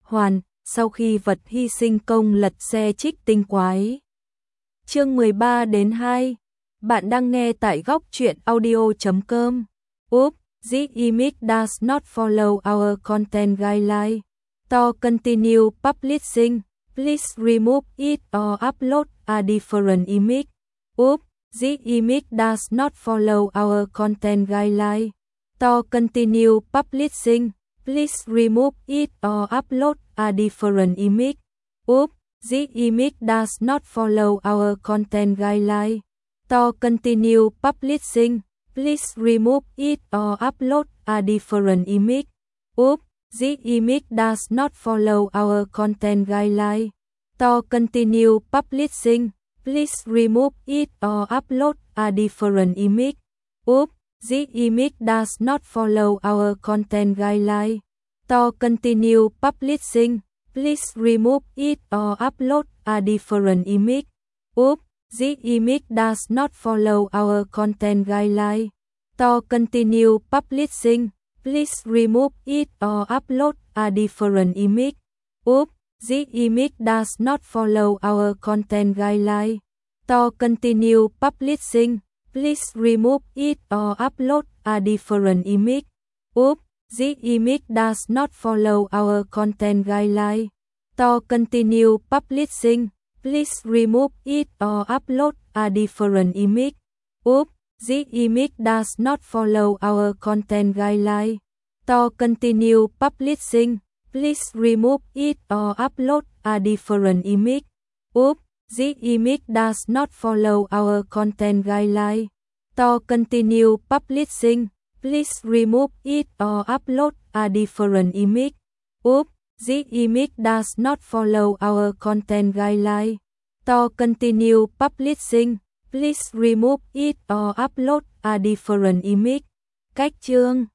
hoàn, sau khi vật hy sinh công lật xe trích tinh quái. Chương 13 đến 2. Bạn đang nghe tại góc truyện audio.com. Oops, this image does not follow our content guideline. To continue publishing, please remove it or upload a different image. Oops, this image does not follow our content guideline. To continue publishing, please remove it or upload a different image. Oops, this image does not follow our content guideline. To continue publishing, please remove it or upload a different image. Oops, this image does not follow our content guideline. To continue publishing, please remove it or upload a different image. Oops, this image does not follow our content guideline. To continue publishing, please remove it or upload a different image. Oops, this image does not follow our content guideline. To continue publishing, please remove it or upload a different image. Oops, this image does not follow our content guideline. To continue publishing, please remove it or upload a different image. Oops, this image does not follow our content guideline. To continue publishing, please remove it or upload a different image. Oops, this image does not follow our content guideline. To continue publishing, please remove it or upload a different image. Oops, this image does not follow our content guideline. To continue publishing, please remove it or upload a different image. Oops, this image does not follow our content guideline. To continue publishing, please remove it or upload a different image. Cách chương